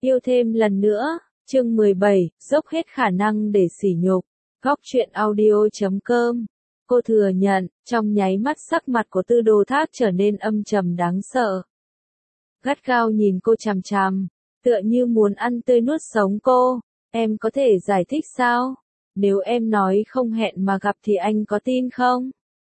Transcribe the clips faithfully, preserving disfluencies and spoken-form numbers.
Yêu thêm lần nữa, chương mười bảy, dốc hết khả năng để sỉ nhục. Góc truyện audio chấm com. Cô thừa nhận, trong nháy mắt sắc mặt của Tư Đồ Thác trở nên âm trầm đáng sợ. Gắt gao nhìn cô chằm chằm, tựa như muốn ăn tươi nuốt sống cô. Em có thể giải thích sao? Nếu em nói không hẹn mà gặp thì anh có tin không?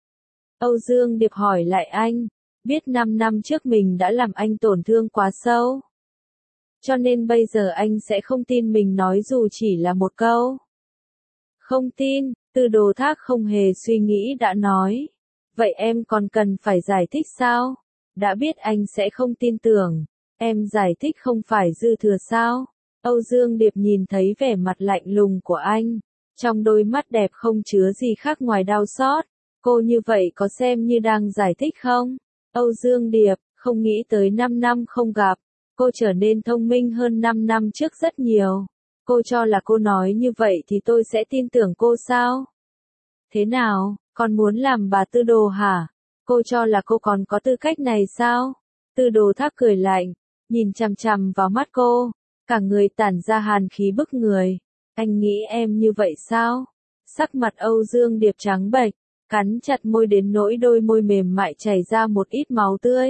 Âu Dương Điệp hỏi lại anh, biết năm năm trước mình đã làm anh tổn thương quá sâu. Cho nên bây giờ anh sẽ không tin mình nói dù chỉ là một câu. Không tin, Tư Đồ Thác không hề suy nghĩ đã nói. Vậy em còn cần phải giải thích sao? Đã biết anh sẽ không tin tưởng. Em giải thích không phải dư thừa sao? Âu Dương Điệp nhìn thấy vẻ mặt lạnh lùng của anh. Trong đôi mắt đẹp không chứa gì khác ngoài đau xót. Cô như vậy có xem như đang giải thích không? Âu Dương Điệp, không nghĩ tới năm năm không gặp. Cô trở nên thông minh hơn năm năm trước rất nhiều. Cô cho là cô nói như vậy thì tôi sẽ tin tưởng cô sao? Thế nào, còn muốn làm bà Tư Đồ hả? Cô cho là cô còn có tư cách này sao? Tư Đồ Thác cười lạnh, nhìn chằm chằm vào mắt cô, cả người tản ra hàn khí bức người. Anh nghĩ em như vậy sao? Sắc mặt Âu Dương Điệp trắng bệch, cắn chặt môi đến nỗi đôi môi mềm mại chảy ra một ít máu tươi.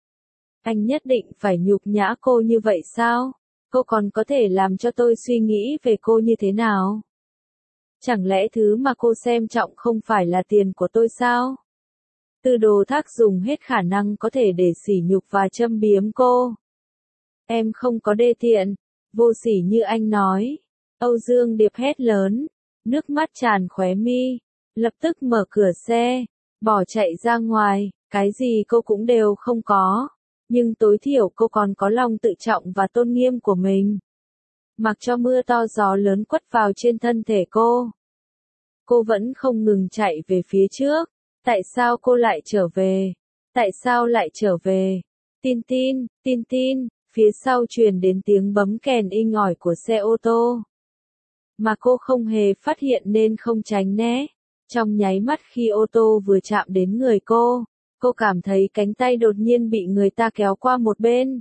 Anh nhất định phải nhục nhã cô như vậy sao? Cô còn có thể làm cho tôi suy nghĩ về cô như thế nào? Chẳng lẽ thứ mà cô xem trọng không phải là tiền của tôi sao? Tư Đồ Thác dùng hết khả năng có thể để sỉ nhục và châm biếm cô. Em không có đê tiện, vô sỉ như anh nói. Âu Dương Điệp hét lớn, nước mắt tràn khóe mi, lập tức mở cửa xe, bỏ chạy ra ngoài, cái gì cô cũng đều không có. Nhưng tối thiểu cô còn có lòng tự trọng và tôn nghiêm của mình. Mặc cho mưa to gió lớn quất vào trên thân thể cô. Cô vẫn không ngừng chạy về phía trước. Tại sao cô lại trở về? Tại sao lại trở về? Tin tin, tin tin, phía sau truyền đến tiếng bấm kèn inh ỏi của xe ô tô. Mà cô không hề phát hiện nên không tránh né. Trong nháy mắt khi ô tô vừa chạm đến người cô, cô cảm thấy cánh tay đột nhiên bị người ta kéo qua một bên.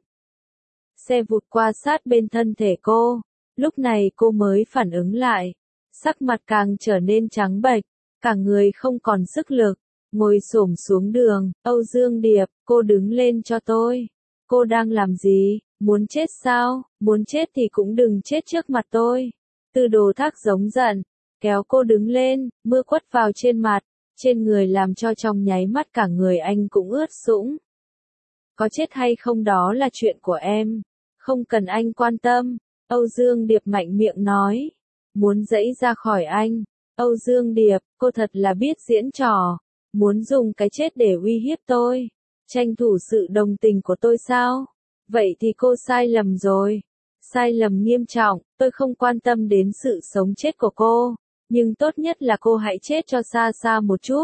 Xe vụt qua sát bên thân thể cô, lúc này cô mới phản ứng lại. Sắc mặt càng trở nên trắng bệch, cả người không còn sức lực, ngồi xổm xuống đường. Âu Dương Điệp, cô đứng lên cho tôi. Cô đang làm gì? Muốn chết sao? Muốn chết thì cũng đừng chết trước mặt tôi. Tư Đồ Thác giống giận, kéo cô đứng lên, mưa quất vào trên mặt, trên người làm cho trong nháy mắt cả người anh cũng ướt sũng. Có chết hay không đó là chuyện của em, không cần anh quan tâm. Âu Dương Điệp mạnh miệng nói, muốn giãy ra khỏi anh. Âu Dương Điệp, cô thật là biết diễn trò, muốn dùng cái chết để uy hiếp tôi, tranh thủ sự đồng tình của tôi sao? Vậy thì cô sai lầm rồi. Sai lầm nghiêm trọng, tôi không quan tâm đến sự sống chết của cô, nhưng tốt nhất là cô hãy chết cho xa xa một chút.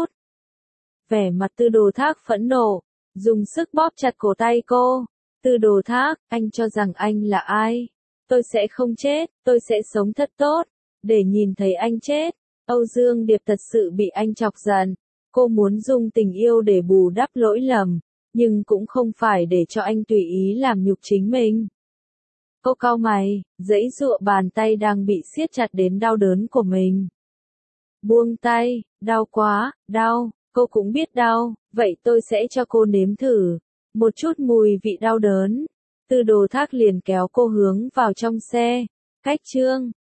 Vẻ mặt Tư Đồ Thác phẫn nộ, dùng sức bóp chặt cổ tay cô. Tư Đồ Thác, anh cho rằng anh là ai? Tôi sẽ không chết, tôi sẽ sống thật tốt, để nhìn thấy anh chết. Âu Dương Điệp thật sự bị anh chọc giận. Cô muốn dùng tình yêu để bù đắp lỗi lầm, nhưng cũng không phải để cho anh tùy ý làm nhục chính mình. Cô cau mày, giãy giụa bàn tay đang bị siết chặt đến đau đớn của mình. Buông tay, đau quá, đau, cô cũng biết đau, vậy tôi sẽ cho cô nếm thử một chút mùi vị đau đớn. Tư Đồ Thác liền kéo cô hướng vào trong xe. Cách chương